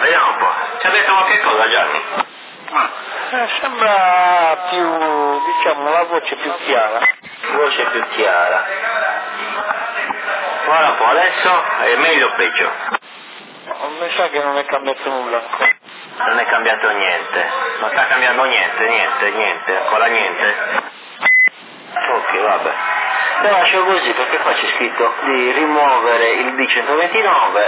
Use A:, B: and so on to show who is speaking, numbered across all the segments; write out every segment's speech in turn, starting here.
A: vediamo un po'. Ci ha detto qualche cosa, Gianni?
B: Sembra più, diciamo, la voce più chiara.
A: Voce più chiara. Guarda un po', adesso è meglio o peggio?
B: Mi sa che non è cambiato nulla ancora.
A: Non è cambiato niente. Non sta cambiando niente, ancora niente. Ok, vabbè. Lo lascio così perché qua c'è scritto di rimuovere il D129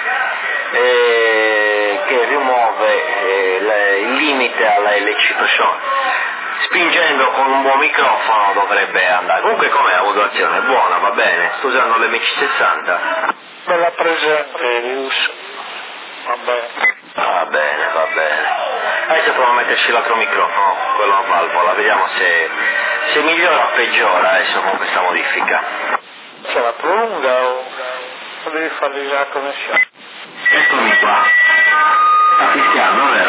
A: che rimuove il limite alla LC Precision. Spingendo con un buon microfono dovrebbe andare. Comunque com'è la modulazione? È buona, va bene. Sto usando l'MC60.
B: Bella presente, Rius. Va bene.
A: Va bene. Adesso provo a metterci l'altro microfono, quello a valvola, vediamo se migliora o peggiora adesso con questa modifica.
B: Se la prolunga o devi fargli la connessione?
A: Eccomi qua. Sta fischiando, vero?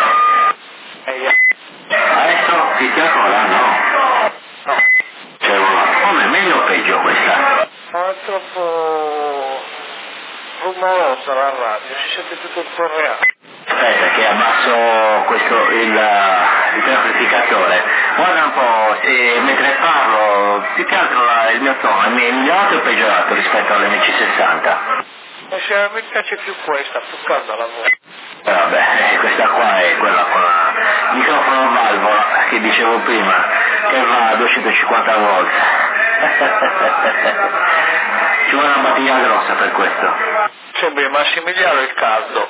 A: Adesso fischia ancora? No. Cioè, come meglio o peggio questa?
B: Ma è troppo rumorosa la radio, si sente tutto il tuo reale.
A: Aspetta che abbasso questo il amplificatore. Guarda un po', se mentre parlo, più che altro il mio tono è migliorato o peggiorato rispetto all'MC60?
B: Mi piace più questa, più calda la voce.
A: Vabbè, questa qua è quella con il microfono a valvola che dicevo prima, che va a 250 volt. Ci vuole una batteria grossa per questo.
B: Sembra Massimiliano il caldo.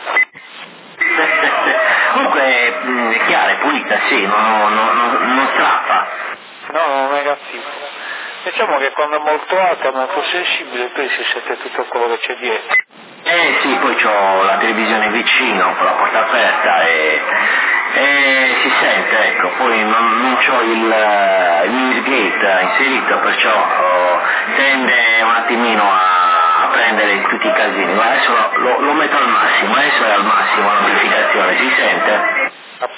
A: Comunque è chiara, è pulita, sì, non strappa.
B: No, non è negativo. Diciamo che quando è molto alta, molto sensibile, poi si sente tutto quello che c'è dietro.
A: Sì, poi c'ho la televisione vicino, con la porta aperta e si sente, ecco, poi non c'ho il Mirgate inserito, perciò tende un attimino a prendere tutti i casini, ma adesso lo metto al massimo, adesso è al massimo l'amplificazione, si sente?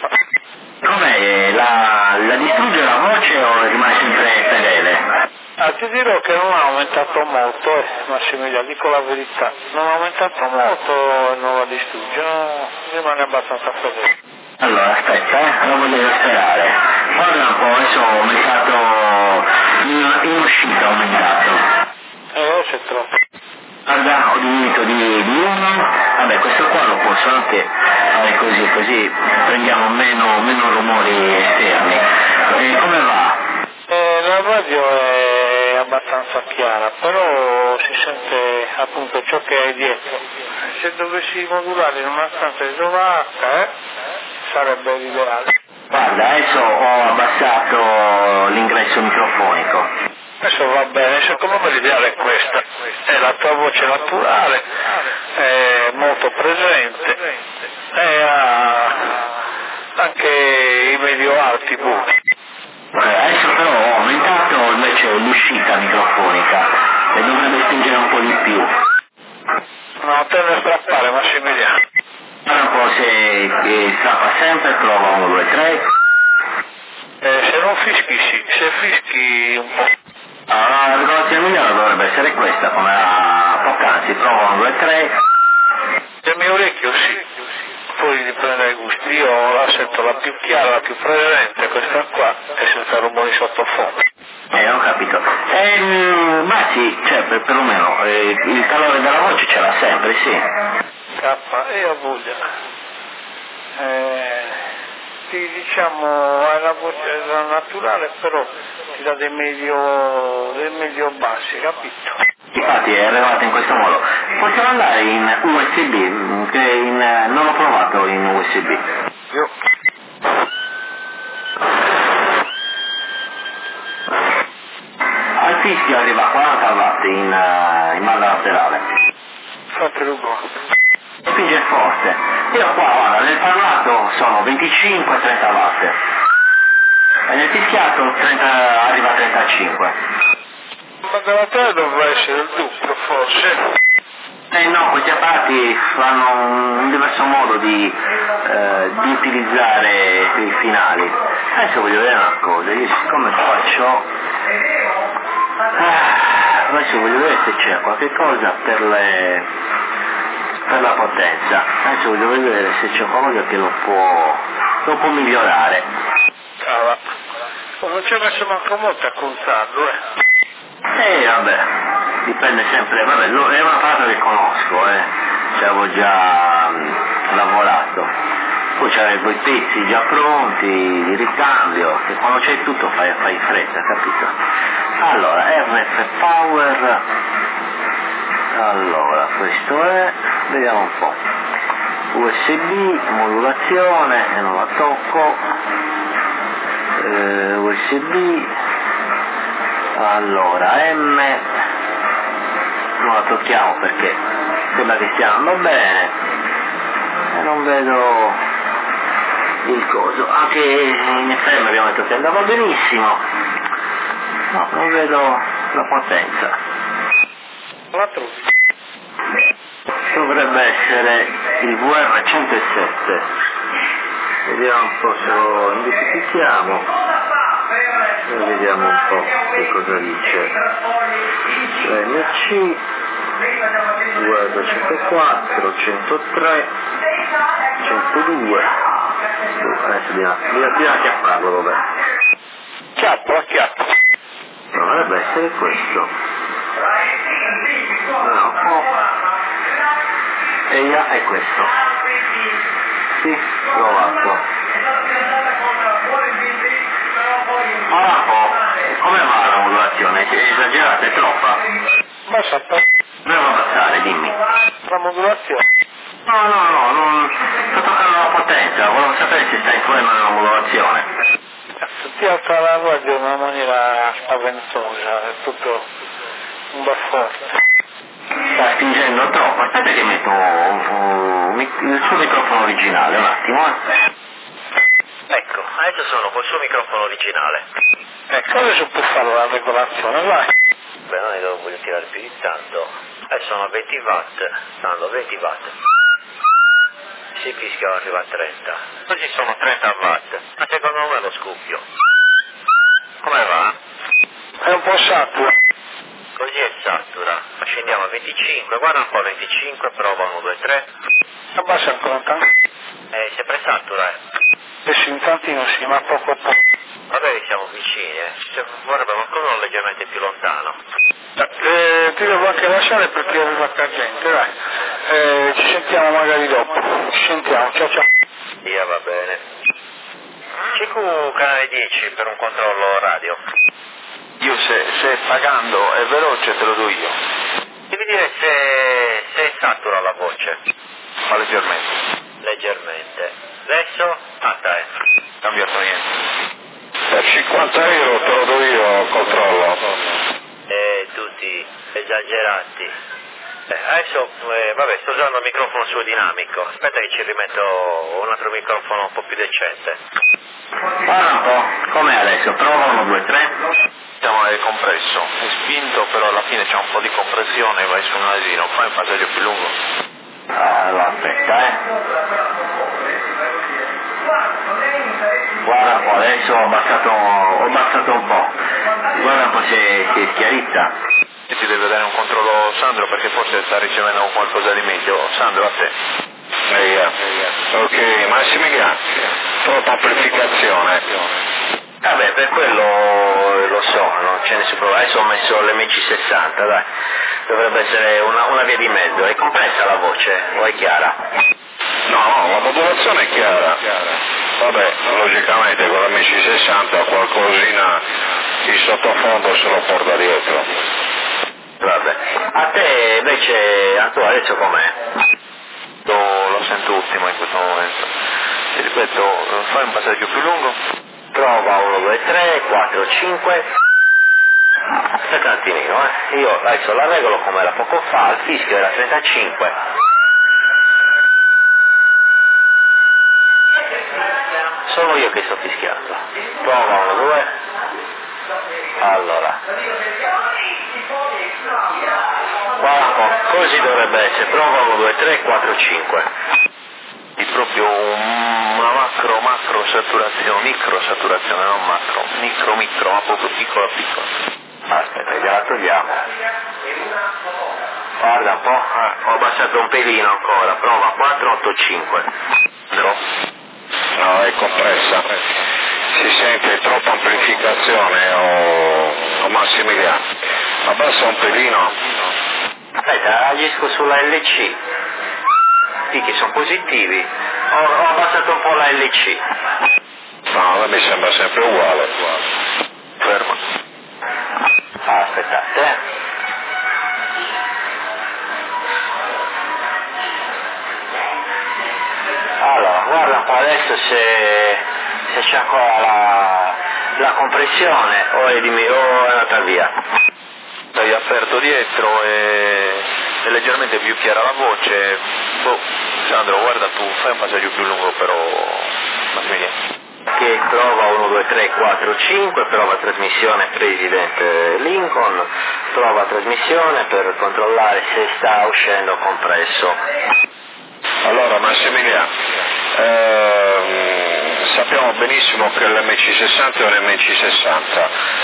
A: Com'è? La distrugge la voce o rimane sempre fedele?
B: Ti dirò che non ha aumentato molto, Massimiliano, dico la verità, non ha aumentato molto e non la distrugge, no, rimane abbastanza fedele.
A: Allora, aspetta, lo voglio sperare. Guarda un po', adesso ho aumentato, in uscita ho aumentato.
B: C'è troppo.
A: Guarda, ho diminuito di uno, vabbè questo qua lo posso anche fare così prendiamo meno rumori esterni. Come va?
B: La radio è abbastanza chiara, però si sente appunto ciò che hai dietro. Se dovessi modulare in una stanza isolata, sarebbe l'ideale.
A: Guarda, adesso ho abbassato l'ingresso microfonico.
B: Adesso va bene, secondo me l'ideale è questa, è la tua voce naturale, è molto presente, e ha anche i medio alti buchi.
A: Adesso però ho aumentato invece l'uscita microfonica e dovrebbe spingere un po' di più.
B: No, te ne strappare Massimiliano.
A: Guarda un po' se strappa sempre, prova 1, 2, 3.
B: Se non fischi sì, se fischi un po'.
A: La regolazione migliore dovrebbe essere questa, come poc'anzi, prova 1, 2, 3.
B: Nel mio orecchio sì, poi dipende dai gusti, io la sento la più chiara, la più presente, questa qua, e senza rumori sottofondo.
A: Ho capito. Ma sì, cioè perlomeno il calore della voce ce l'ha sempre, sì.
B: E ho voglia. Diciamo è la voce naturale, però ti dà dei medio bassi, capito?
A: Infatti è arrivato in questo modo. Possiamo andare in USB, che non l'ho provato in USB.
B: Io.
A: Al fischio arriva a 40 watt in banda laterale.
B: Fate l'uguale.
A: Spinge forte. Io qua, guarda, nel parlato sono 25-30 watt. E nel fischiato arriva a 35.
B: Ma dalla terra dovrebbe essere il dubbio, forse.
A: No, questi apparati fanno un diverso modo di utilizzare i finali. Adesso voglio vedere una cosa, io siccome faccio... adesso voglio vedere se c'è qualche cosa per per la potenza. Adesso voglio vedere se c'è qualcosa che lo può migliorare.
B: Non ci ho messo manco molto a contarlo,
A: vabbè, dipende sempre, vabbè, è una cosa che conosco, ci avevo già lavorato. Poi c'avevo i pezzi già pronti, di ricambio, che quando c'è tutto fai in fretta, capito? Allora, RF Power, allora, questo è, vediamo un po', USB, modulazione, e non la tocco, USB, allora, M, non la tocchiamo perché sembra che stia andando bene, e non vedo il coso, anche in FM abbiamo detto che andava benissimo, no, non vedo la potenza.
B: La trovi?
A: Dovrebbe essere il VR107, vediamo un po' se lo identifichiamo e vediamo un po' che cosa dice. MC guarda 104, 103, 102, adesso bisogna chiapparlo, vabbè.
B: Chiappo.
A: Dovrebbe essere questo. No. E è questo. Sì, provato. Ora un po', come va la modulazione? È esagerata, è troppa?
B: Basta.
A: Devo abbassare, dimmi.
B: La modulazione?
A: No, non sto toccando la potenza, volevo sapere se sta in problema nella modulazione.
B: Ti alza la radio in una maniera spaventosa, è tutto un baffone.
A: Sta spingendo troppo, aspetta che metto il suo microfono originale, un attimo. Ecco, adesso sono col suo microfono originale.
B: Ecco, adesso può fare la regolazione, vai.
A: Beh, non ne voglio tirare più di tanto. Adesso sono a 20 watt, stanno a 20 watt. Si fischia arriva a 30. Così sono 30 watt, ma secondo me lo scuffio. Come va?
B: È un po' saturo.
A: Così è satura. Ma scendiamo a 25, guarda un po' a 25, prova 1, 2, 3.
B: Abbassa ancora un tanto.
A: Sempre satura,
B: Sì, un tantino sì, ma poco a poco.
A: Vabbè, siamo vicini, vorrebbe qualcuno leggermente più lontano.
B: Ti devo anche lasciare perché arriva tanta gente, dai. Ci sentiamo magari dopo. Ci sentiamo, ciao.
A: Via, va bene. CQ canale 10 per un controllo radio.
C: Io se pagando è veloce te lo do io.
A: Devi dire se è satura la voce.
C: Ma leggermente.
A: Leggermente. Adesso? Aspetta,
C: Cambiato niente.
B: Per 50 euro te lo do io, controllo.
A: Tutti esagerati. Adesso, vabbè, sto usando il microfono suo dinamico. Aspetta che ci rimetto un altro microfono un po' più decente. Guarda un po', com'è adesso? Prova 1, 2, 3.
C: Siamo nel compresso. È spinto, però alla fine c'è un po' di compressione, vai su un asino, fai un passaggio più lungo.
A: Allora, aspetta, Guarda un po', adesso ho abbassato un po'. Guarda un po' se è chiarita.
C: E ti deve dare un controllo Sandro perché forse sta ricevendo qualcosa di meglio. Sandro, a te.
B: Ok, massimi grazie. Troppa amplificazione.
A: Vabbè, per quello lo so, non c'è nessun problema. Adesso ho messo l'MC60, dai. Dovrebbe essere una via di mezzo. È compressa la voce o è chiara?
B: No, la modulazione è chiara. Vabbè, logicamente con l'MC60 qualcosina di sottofondo se lo porta dietro.
A: Vabbè. A te invece, Antonio, adesso com'è?
C: Lo sento ultimo in questo momento. Ti ripeto, fai un passaggio più lungo.
A: Prova 1, 2, 3, 4, 5. Aspetta un attimino, Io adesso la regolo come era poco fa, il fischio era 35. Sono io che sto fischiando. Prova 1, 2. Allora. Guarda un po', così dovrebbe essere. Prova 1, 2, 3, 4, 5.
C: Di proprio una macro saturazione, micro saturazione, non macro, micro, ma proprio piccola.
A: Aspetta, gliela togliamo. Guarda un po', ho abbassato un pelino ancora, prova 485.
B: No, è compressa. Si sente troppa amplificazione o Massimiliano. Abbassa un pelino.
A: Aspetta, agisco sulla LC. Sì, che sono positivi. Ho abbassato un po' la LC.
B: No, a me mi sembra sempre uguale. Fermo.
A: Aspettate. Allora, guarda un po' adesso se c'è ancora la compressione o è andata via.
C: Hai aperto dietro e è leggermente più chiara la voce. Sandro, guarda tu, fai un passaggio più lungo però, Massimiliano.
A: Che prova 1, 2, 3, 4, 5, prova trasmissione Presidente Lincoln, prova trasmissione per controllare se sta uscendo compresso.
B: Allora Massimiliano, sappiamo benissimo che l'MC60 è un MC60,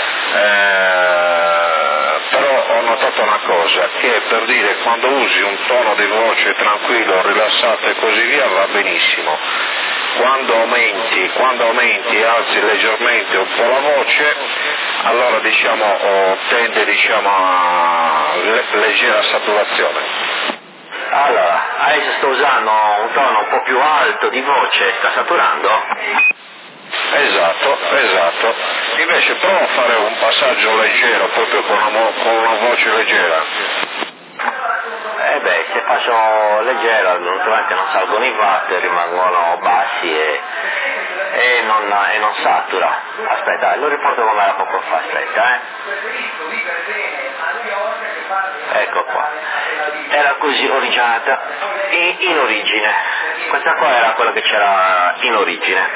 B: però ho notato una cosa, che per dire quando usi un tono di voce tranquillo, rilassato e così via va benissimo. Quando aumenti, alzi leggermente un po' la voce, allora tende a leggera saturazione.
A: Allora, adesso sto usando un tono un po' più alto di voce, sta saturando?
B: Esatto. Invece prova a fare un passaggio leggero, proprio con una voce leggera.
A: Se faccio leggera, naturalmente non salgono i watt, rimangono bassi e non satura. Aspetta, lo riporto come era poco fa, aspetta. Ecco qua. Era così originata in origine. Questa qua era quella che c'era in origine.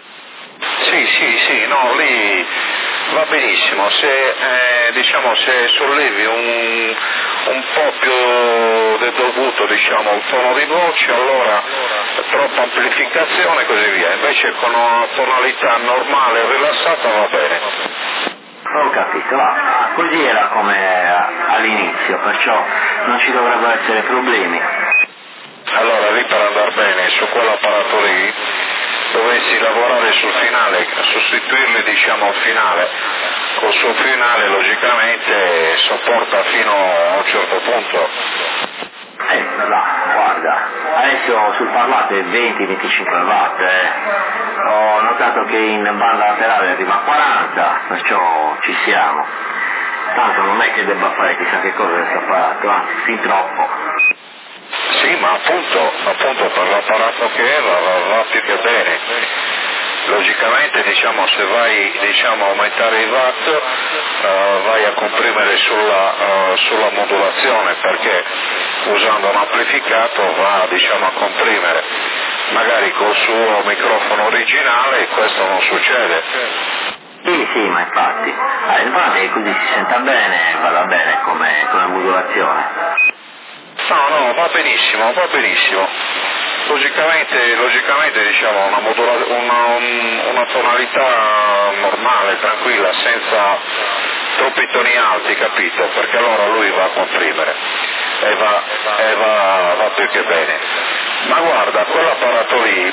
B: Sì, no, lì va benissimo, se sollevi un po' più del dovuto il tono di voce, allora troppa amplificazione e così via, invece con una tonalità normale e rilassata va bene.
A: Ho capito, così era come all'inizio, perciò non ci dovrebbero essere problemi.
B: Allora lì per andare bene su quell'apparato lì dovessi lavorare sul finale, sostituirli al finale, col suo finale logicamente sopporta fino a un certo punto.
A: Guarda, adesso sul parlato è 20-25 watt, ho notato che in banda laterale arriva a 40, perciò ci siamo. Tanto non è che debba fare chissà che cosa questo apparato, fin troppo.
B: Sì, ma appunto per l'apparato che è va più che bene. Logicamente se vai a aumentare i watt vai a comprimere sulla modulazione, perché usando un amplificato va a comprimere. Magari col suo microfono originale questo non succede.
A: Sì, ma infatti così si senta bene, vada bene come modulazione.
B: No, va benissimo. Logicamente una tonalità normale, tranquilla, senza troppi toni alti, capito? Perché allora lui va a comprimere e va più che bene. Ma guarda, quell'apparato lì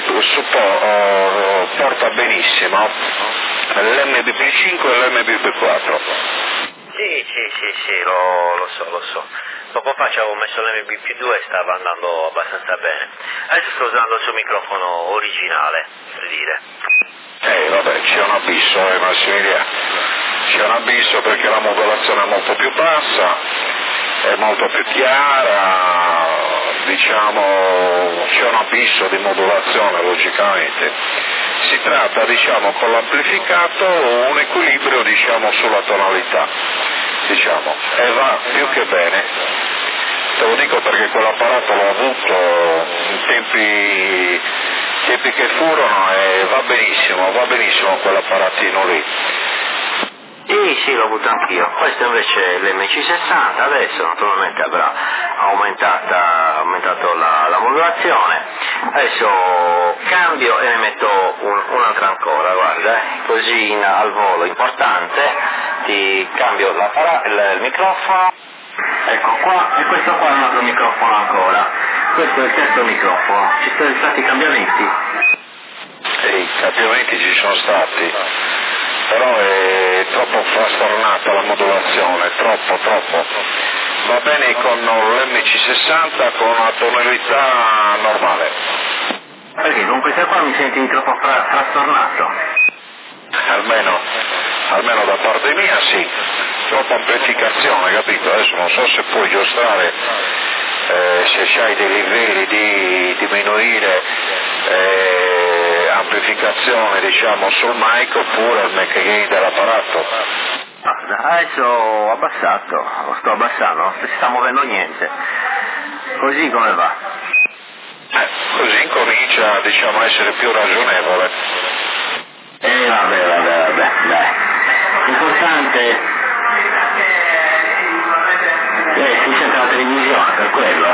B: porta benissimo l'MBP5 e l'MBP4.
A: Sì, lo so. Poco fa ci avevo messo l'MBP2 e stava andando abbastanza bene. Adesso sto usando il suo microfono originale, per dire.
B: Vabbè, c'è un abisso, Massimiliano. C'è un abisso perché la modulazione è molto più bassa, è molto più chiara, c'è un abisso di modulazione logicamente. Si tratta, con l'amplificato un equilibrio, sulla tonalità, e va più che bene. Te lo dico perché quell'apparato l'ho avuto in tempi che furono e va benissimo quell'apparatino lì.
A: Sì, l'ho avuto anch'io. Questo invece è l'MC60, adesso naturalmente avrà aumentato la modulazione. Adesso cambio e ne metto un'altra ancora, guarda, così al volo importante, ti cambio il microfono. Ecco qua, e questo qua è un altro microfono ancora. Questo è il terzo microfono. Ci sono stati cambiamenti?
B: I cambiamenti ci sono stati, però è troppo frastornata la modulazione, troppo. Va bene con l'MC60 con una tonalità normale.
A: Perché con questa qua mi senti troppo frastornato?
B: Almeno da parte mia sì, troppa amplificazione, capito? Adesso non so se puoi giostrare, se c'hai dei livelli di diminuire amplificazione diciamo sul mic oppure il mic gain dell'apparato.
A: Adesso ho abbassato, lo sto abbassando, non si sta muovendo niente. Così come va?
B: Così comincia diciamo a essere più ragionevole.
A: Vabbè, dai. L'importante si sente la televisione, per quello.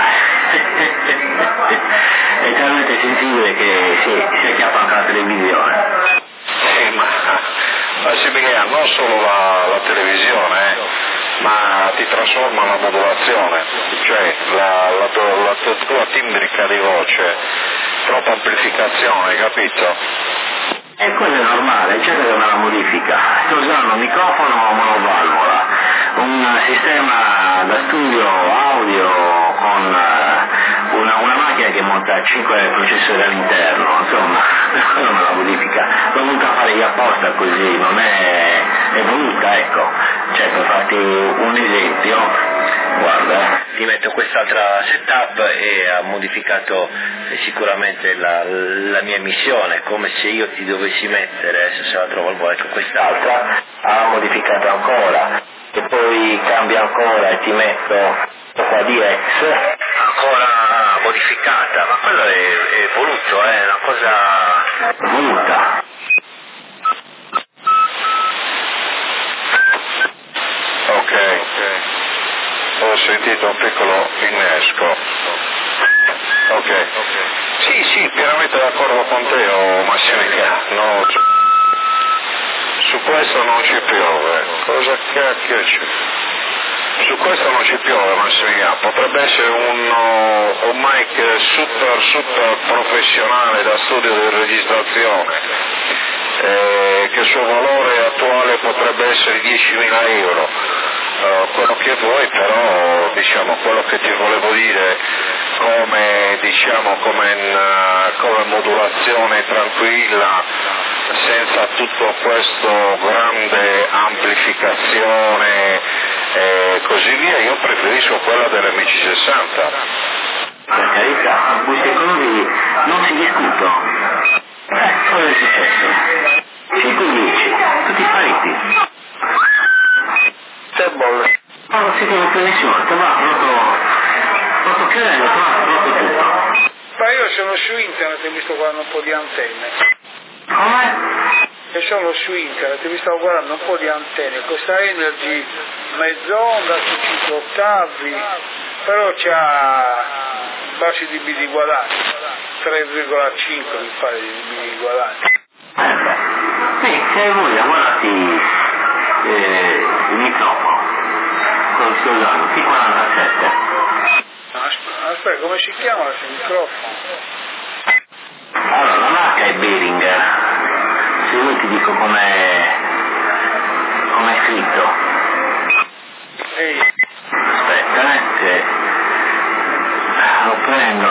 A: È talmente sensibile che si acchiappa anche la televisione.
B: Massimiliano, non solo la televisione, ma ti trasforma la modulazione, cioè la tua timbrica di voce, troppa amplificazione, capito?
A: E quello è normale, certo che è una modifica. Sto usando un microfono monovalvola, un sistema da studio audio con una macchina che monta 5 processori all'interno, insomma, quella è una modifica. L'ho voluta fare io apposta così, non è voluta, ecco. Cioè, per farti un esempio, guarda, ti metto quest'altra setup e ha modificato sicuramente la mia emissione, come se io ti dovessi mettere, adesso se la trovo al volo, ecco quest'altra, ha modificato ancora, e poi cambia ancora e ti metto qua di X, ancora modificata, ma quello è voluto, è una cosa voluta.
B: Ok. Ho sentito un piccolo innesco. Ok. Sì, pienamente d'accordo con te, Massimiliano. Su questo non ci piove. Cosa cacchio c'è? Su questo non ci piove, Massimiliano. Potrebbe essere un mic super professionale da studio di registrazione, che il suo valore attuale potrebbe essere 10.000 euro. Quello che vuoi, però diciamo quello che ti volevo dire come modulazione tranquilla, senza tutto questo grande amplificazione e così via, io preferisco quella dell'MC60.
A: Per carità, queste cose non si discutono. Cosa è successo? 5-10, tutti spariti. Non si conosce nessuno, ti va rotto chiedendo, rotto tutto.
D: Ma io sono su internet e mi sto guardando un po' di antenne.
A: Come?
D: E sono su internet e mi sto guardando un po' di antenne, questa Energy mezz'onda su 5 ottavi, però c'ha bassi dB di guadagno, 3,5 mi pare di dB di guadagno.
A: Sì, se vuoi guardati il microfono, quello sto usando, T47.
D: Aspetta, come si chiama questo microfono?
A: Allora, la marca è Behringer, se vuoi ti dico com'è scritto.
D: Ehi.
A: Aspetta, che lo prendo,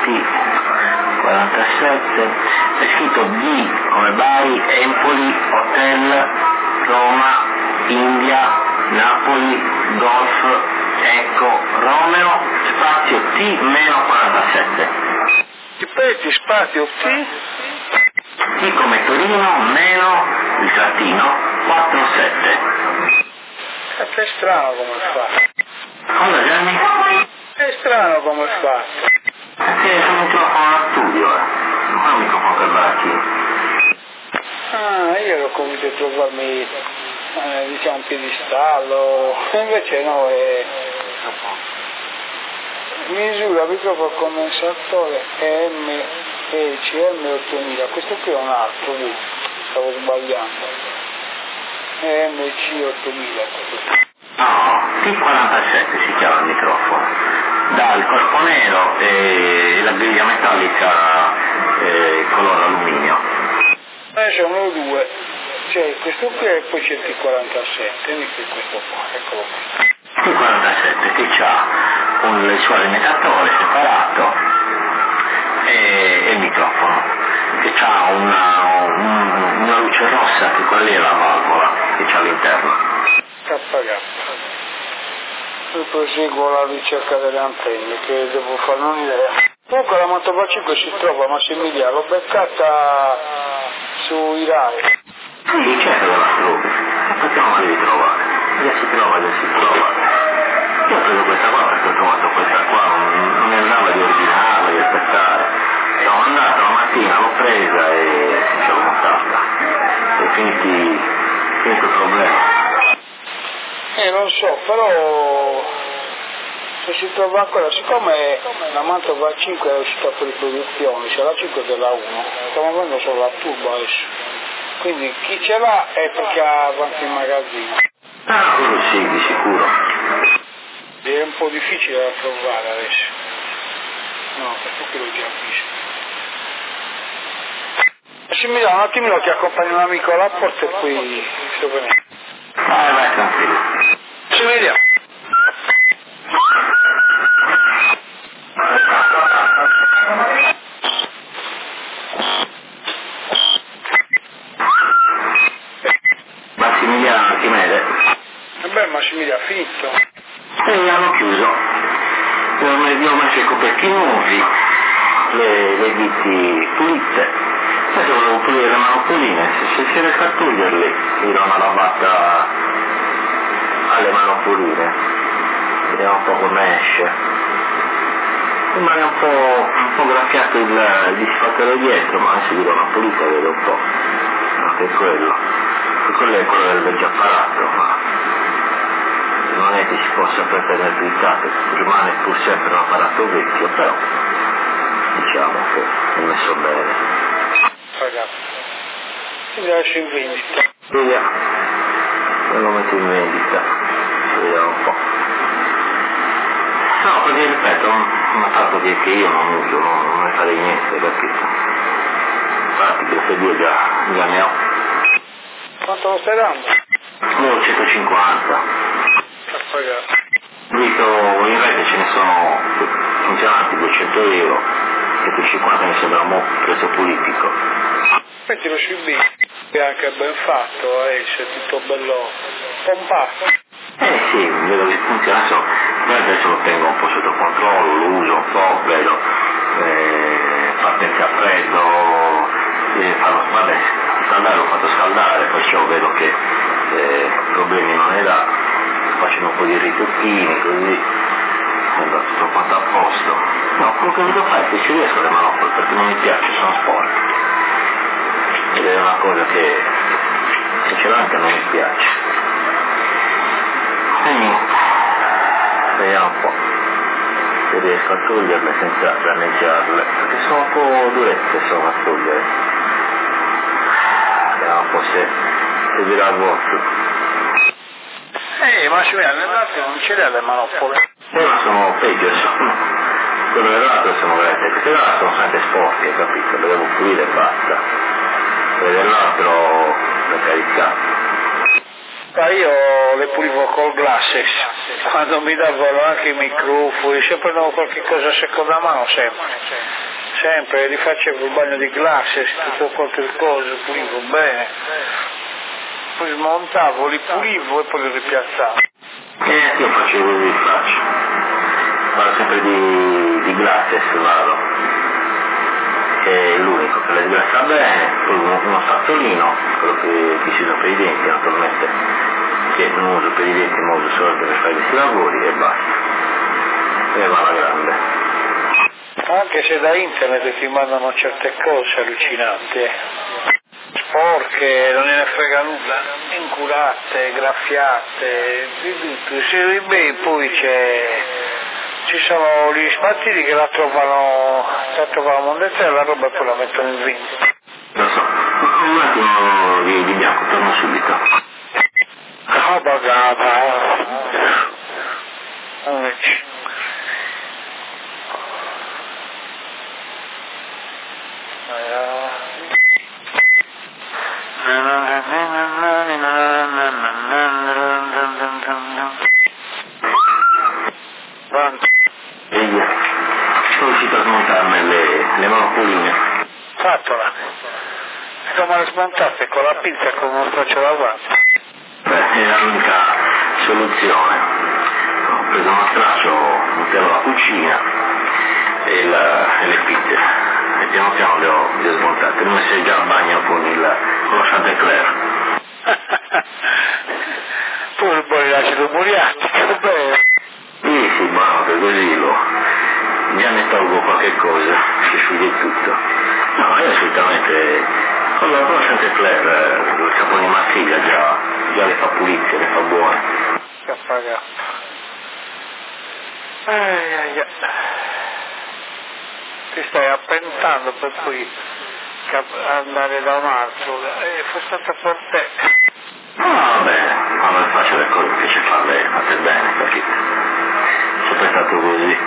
A: T47, è scritto B come Bari, Empoli, Hotel, Roma, India, Napoli, Golf, Eco, Romeo, spazio T-47.
D: Ripeti, spazio T?
A: T come Torino, meno, il trattino, 47.
D: È strano come è fatto.
A: Cosa, Gianni?
D: È strano come è fatto.
A: Perché sono un microfono a studio, non è un microfono per baracchino.
D: Io ero convinto di trovarmi, diciamo, un piedistallo, invece no, è... Misura microfono condensatore ECM 8000, questo qui è un altro, stavo sbagliando, EMC 8000.
A: No, T47 si chiama il microfono, dal corpo nero e la griglia metallica color alluminio.
D: Sono due, c'è questo qui e poi c'è il T47, questo qua, eccolo qui.
A: T47 che ha il suo alimentatore separato e il microfono, che ha una luce rossa che quella è la valvola che c'è all'interno.
D: KK. Io proseguo la ricerca delle antenne che devo fare un'idea. Comunque la Mantova 5 si trova, Massimiliano, l'ho beccata sui RAI.
A: Sì, certo che la trovi, possiamo mai ritrovare, già si trova. Io ho preso questa qua perché ho trovato questa qua, non mi andava di ordinarla, di aspettare. Sono andato la mattina, l'ho presa e ce l'ho montata. E finito il problema.
D: Non so, però se si trova ancora, siccome la Mantova 5 è uscita per riproduzione, c'è la 5 della 1, stiamo avendo solo la turbo adesso. Quindi chi ce l'ha è perché ha avanti il magazzino.
A: Ah, quello sì, di sicuro.
D: È un po' difficile da trovare adesso. No, questo qui l'ho già visto. Massimiliano, un attimino ti accompagno un amico alla porta e poi sto venendo.
A: Vai, tranquillo.
D: Massimiliano.
A: Massimiliano Archimede.
D: Massimiliano, finito.
A: E mi hanno chiuso. Gli ho messo i coperchi nuovi, le viti pulite. Adesso volevo pulire le manopoline, se si riesce a toglierli, gli do una lavata alle manopoline. Vediamo un po' come esce. Rimane un po' graffiato il dissipatore dietro, ma adesso gli do una pulita e vedo un po'. Anche quello. E quello è quello del vecchio apparato, ma non è che si possa pretendere più di tanto, rimane pur sempre un apparato vecchio, però diciamo che è messo bene.
D: Ragazzi, quindi lascio in vendita.
A: Vediamo, me lo metto in vendita, vediamo un po'. No, perché ripeto, un apparato che io non uso, non ne farei niente, capito? Infatti queste due già ne ho.
D: Quanto lo stai dando?
A: No, 150.
D: Ragazzi.
A: Visto in rete ce ne sono funzionanti 200 euro, 150 mi sembra un prezzo politico.
D: Mettilo sui bit, è anche ben fatto, esce tutto bello pompato.
A: Sì, vedo che funziona, adesso lo tengo un po' sotto controllo, lo uso un po', vedo, partenza a freddo, vabbè, scaldare l'ho fatto scaldare, perciò vedo che problemi non ne dà, facendo un po' di ritocchini, così sembra tutto quanto a posto. No, quello che devo fare è che ci riesco le manopole, perché non mi piace, sono sporche. Ed è una cosa che sinceramente non mi piace. E niente, vediamo un po' se riesco a toglierle senza danneggiarle, perché sono un po' durette a togliere. Vediamo un po' se dirà il vostro.
D: Massimiliano, nell'altro non ce l'ha le manopole.
A: Ma sono peggio, quello dell'altro sono veramente, queste dell'altro sono sempre sporche, capito? Le devo pulire e basta. Quelle dell'altro, per carità.
D: Ma io le pulivo col glasses, quando mi davano anche i microfoni, sempre prendevo qualche cosa a seconda mano, sempre, rifacevo il bagno di glasses, tutto qualche cosa, pulivo bene, poi smontavo, li pulivo e poi li ripiazzavo.
A: Io faccio così, vado sempre di glasses, che è l'unico che le sgrassa bene, poi uno spazzolino, quello che si usa per i denti naturalmente, che non uso per i denti ma uso solo per fare questi lavori e basta, e va alla grande.
D: Anche se da internet ti mandano certe cose allucinanti, sporche, non ne frega nulla, incurate, graffiate, di tutto. Se eBay poi ci sono gli spazzini che la trovano a Mondezza, la roba e poi la mettono in vendita.
A: Lo so, un attimo di bianco, torno subito.
D: Gaba gaba.
A: Sono riuscito a smontarmi le monopoline.
B: Fattola. E come le smontate? Con la pinza con uno straccio davanti?
A: Beh, era l'unica soluzione. Ho preso uno straccio, mettevo la cucina e le pinze. E piano piano le ho smontate. Lui si è già a bagno con lo Chantecler.
B: Tu il buon acido muriatico, beh.
A: Sì, buono, così già ne tolgo qualche cosa, si scioglie tutto. No, io assolutamente, con lo Chantecler, il sapone di mastiglia già le fa pulizia, le fa buone.
B: Cappaga. Ti stai appentando per poi andare da un altro, fa stato per te.
A: No, vabbè, quando faccio le cose che ci farle fatte bene, capito? Sempre stato così.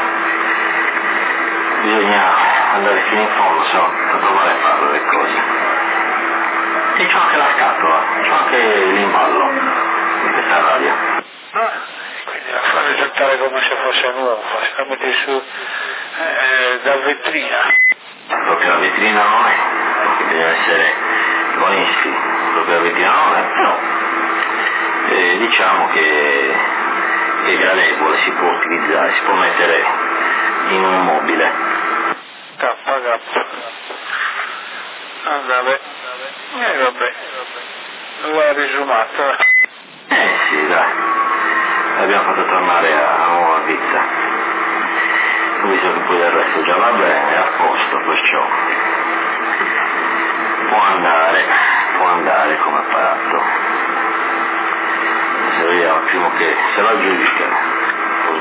A: Bisogna andare fino in fondo, per provare a fare le cose. E c'ho anche la scatola, c'ho anche l'imballo di questa radio.
B: Quindi la fa risultare come se fosse nuova, se la metti su da vetrina.
A: Proprio la vetrina non è, perché bisogna essere onesti, proprio la vetrina non è, però diciamo che è gradevole, si può utilizzare, si può mettere in un mobile.
B: Vabbè. Vabbè. Lo ha risumato.
A: Sì, dai. L'abbiamo fatto tornare a nuova vita. Ho visto che poi del resto già va bene, è a posto, perciò può andare come apparato. Se vediamo il primo che se la giudica, lo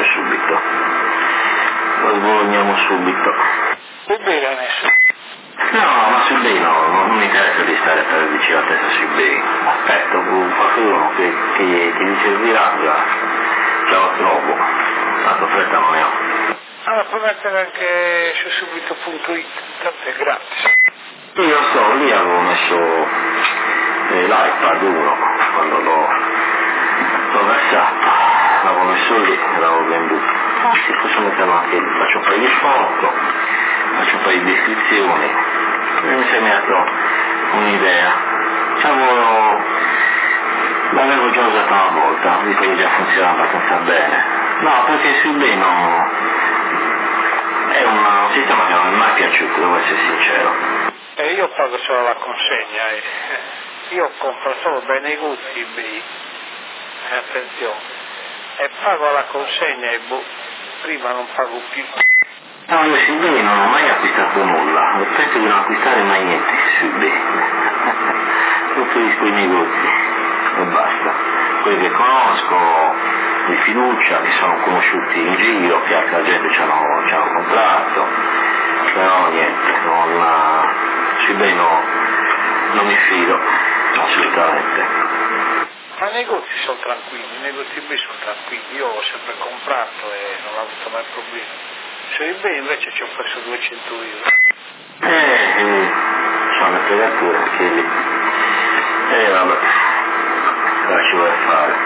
A: sbologniamo subito.
B: Va bene adesso.
A: No, ma su eBay non mi interessa di stare per vicino la testa su eBay. Aspetto qualcuno che mi servirà, già lo trovo, tanto fretta non ne ho.
B: Allora puoi mettere anche su subito.it, tanto è gratis.
A: Io so, lì avevo messo l'iPad 1 quando l'ho versato, l'avevo messo lì e l'avevo venduto. Sì, posso metterlo anche lì, faccio un paio di foto, faccio un paio di descrizioni, mi è sembrato un'idea. L'avevo già usata una volta, visto che già funziona abbastanza bene. No, perché su eBay è un sistema che non mi è mai piaciuto, devo essere sincero.
B: Io pago solo la consegna, io compro solo dai negozi eBay, attenzione, e pago la consegna e prima non pago più.
A: No, io su eBay non ho mai acquistato nulla, penso di non acquistare mai niente su eBay. Preferisco i negozi e basta. Quelli che conosco, di fiducia, che sono conosciuti in giro, che altra gente ci hanno comprato, però niente, su eBay non mi fido, assolutamente.
B: Ma i negozi sono tranquilli, i negozi eBay sono tranquilli, io ho sempre comprato e non ho avuto mai problemi. Su eBay invece ci ho perso 200 euro.
A: Sono le fregature anche lì. Vabbè, cosa ci vuole fare?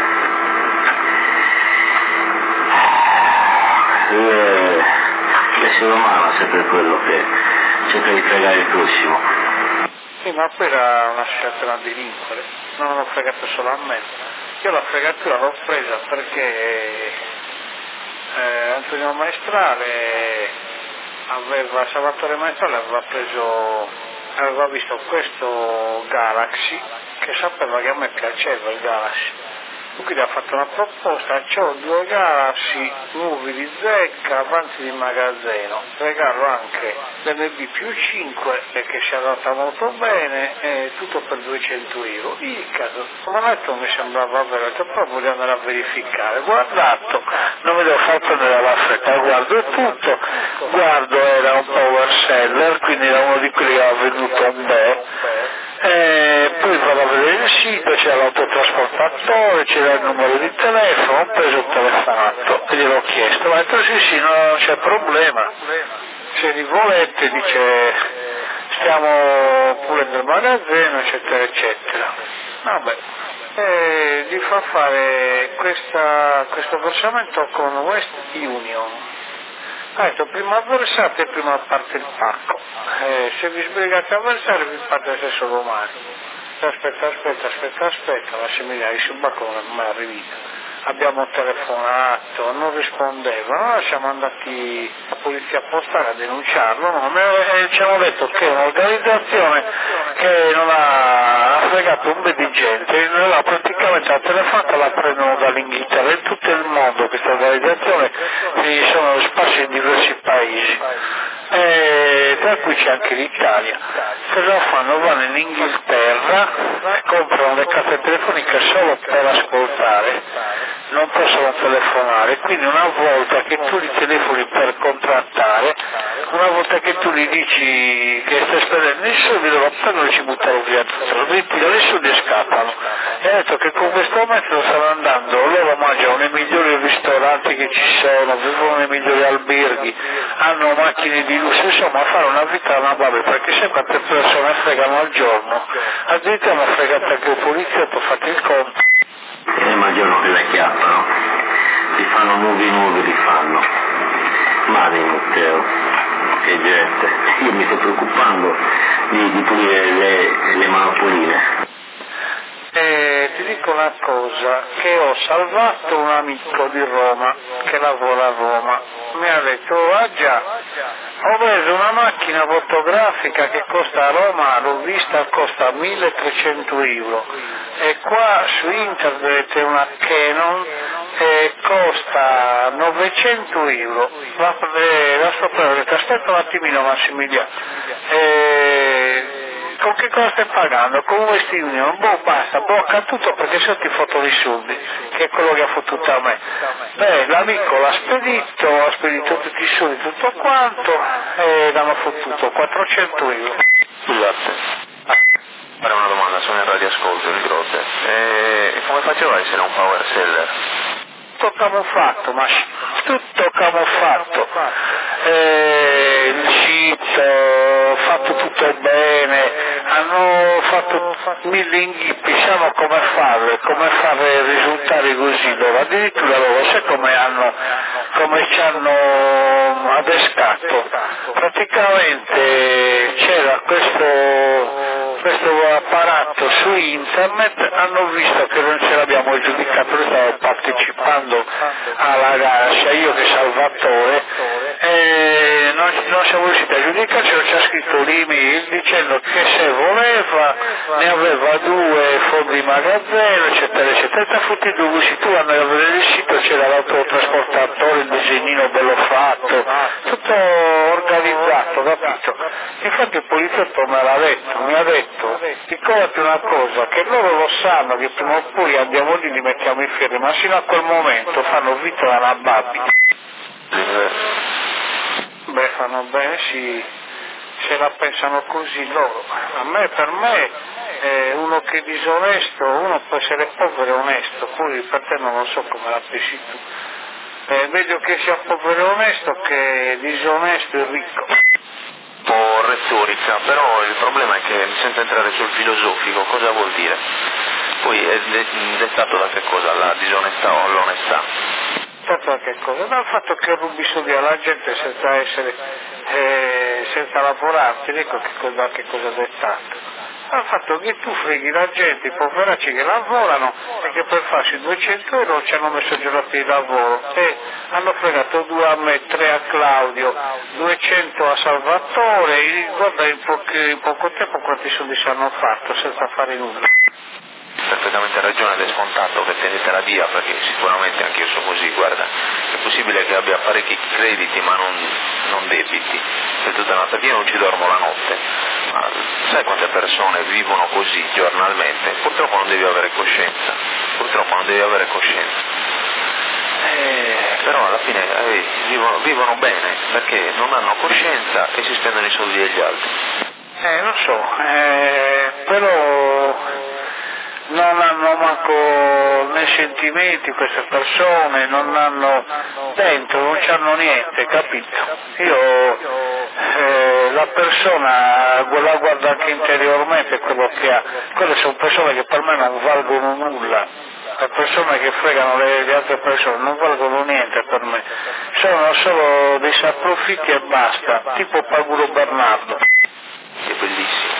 A: L'essere umano è sempre quello che cerca di fregare il prossimo.
B: Sì, ma poi era una scelta da delinquere, non l'ho fregato solo a me. Io la fregatura l'ho presa perché Antonio Maestrale Salvatore Maestrale aveva visto questo Galaxy, che sapeva che a me piaceva il Galaxy, quindi ha fatto una proposta: c'ho 2 Galaxy nuovi di zecca, avanti di magazzino, regalo anche l'NB più 5 che si adatta molto bene, tutto per 200 euro. Il caso, come detto, mi sembrava vero, però voglio andare a verificare. Guardato, non mi devo far prendere alla fretta, guardo tutto, era un power seller, quindi era uno di quelli che aveva venuto a me. Poi vado a vedere il sito, c'era l'autotrasportatore, c'era il numero di telefono, ho preso il telefonato e gliel'ho chiesto, ma ha detto sì, non c'è problema, se li volete, dice,
D: stiamo pulendo il magazzino, eccetera, eccetera. Vabbè, gli fa fare questo versamento con West Union. Ha detto, prima versate e prima parte il pacco. Se vi sbrigate a versare vi parte solo domani. Aspetta, Massimiliano, sul baccone non è arrivato. Abbiamo telefonato, non rispondeva, allora siamo andati a polizia postale a denunciarlo, ci hanno detto che è un'organizzazione che non ha fregato un bel di gente, praticamente la telefonata la prendono dall'Inghilterra, in tutto il mondo questa organizzazione, sono sparsi in diversi paesi, tra cui c'è anche l'Italia. Cosa fanno? Vanno in Inghilterra, comprano le carte telefoniche solo per ascoltare, non possono telefonare, quindi una volta che tu li telefoni per contrattare, una volta che tu gli dici che stai spendendo i soldi, loro prendono e ci buttano via tutto, ritirano i soldi e scappano. E ha detto che con questo metodo stanno andando, loro mangiano nei migliori ristoranti che ci sono, vivono nei migliori alberghi, hanno macchine di lusso, insomma a fare una vita alla babbe, perché se quante persone fregano al giorno, addirittura hanno fregato anche il poliziotto, fate il conto.
A: Ma al giorno che la chiappano, li fanno nuovi, li fanno. Mani Matteo, che gente, io mi sto preoccupando di pulire le manopoline.
D: Ti dico una cosa, che ho salvato un amico di Roma che lavora a Roma, mi ha detto, già, ho preso una macchina fotografica che costa a Roma, l'ho vista, costa 1.300 euro, e qua su internet è una Canon costa 900 euro, la sto prendendo, aspetta un attimino Massimiliano, con che cosa stai pagando? Con West Union? Basta, blocca tutto perché se ti fottono i soldi, che è quello che ha fottuto a me. L'amico l'ha spedito tutti i soldi, tutto quanto, e l'hanno fottuto 400 euro.
C: Scusate, fare una domanda, sono in radioascolto il Grotte. E come faceva a essere un power seller?
D: Tutto camuffato, il sito fatto tutto bene, hanno fatto 1000 inghippi, sanno come fare risultare così loro, addirittura loro sai come ci hanno adescato, praticamente c'era questo apparato su internet, hanno visto che non ce l'abbiamo giudicato, noi stavamo partecipando alla gara, sia io che Salvatore, e non siamo riusciti a giudicarci, c'è scritto l'email dicendo che se voleva ne aveva 2 fondi magazzino, eccetera, eccetera, e tutti due, tu vanno a vedere il sito, c'era l'autotrasportatore, il disegnino bello fatto, tutto organizzato, capito? Infatti il poliziotto mi ha detto, ricordati una cosa, che loro lo sanno che prima o poi andiamo lì, li mettiamo in ferro, ma sino a quel momento fanno vita da una babbi. Fanno bene, sì, se la pensano così loro. Per me, uno che è disonesto, uno può essere povero e onesto, poi per te non lo so come la pensi tu. Meglio che sia povero e onesto che disonesto e ricco.
C: Un po' retorica, però il problema è che senza entrare sul filosofico, cosa vuol dire? Poi è dettato da che cosa? La disonestà o l'onestà?
D: Da che cosa? Dal fatto che rubi soldi alla gente senza lavorare, ti dico che cosa è dettato. Dal fatto che tu freghi la gente, i poveracci che lavorano e che per farsi 200 euro ci hanno messo giornate di lavoro e hanno fregato 2 a me, 3 a Claudio, 200 a Salvatore, guarda in poco tempo quanti soldi si hanno fatto senza fare nulla.
C: Perfettamente ragione ed è scontato che tenetela via, perché sicuramente anche io sono così, guarda, è possibile che abbia parecchi crediti ma non debiti, se tutta la mattina non ci dormo la notte, ma sai quante persone vivono così giornalmente? Purtroppo non devi avere coscienza, però alla fine vivono bene perché non hanno coscienza e si spendono i soldi degli altri.
D: Lo so, però non hanno manco né sentimenti queste persone, non hanno dentro, non c'hanno niente, capito? Io la persona la guarda anche interiormente quello che ha. Quelle sono persone che per me non valgono nulla, le persone che fregano le altre persone non valgono niente per me, sono solo dei sapprofitti e basta, tipo Paguro Bernardo.
C: È bellissimo,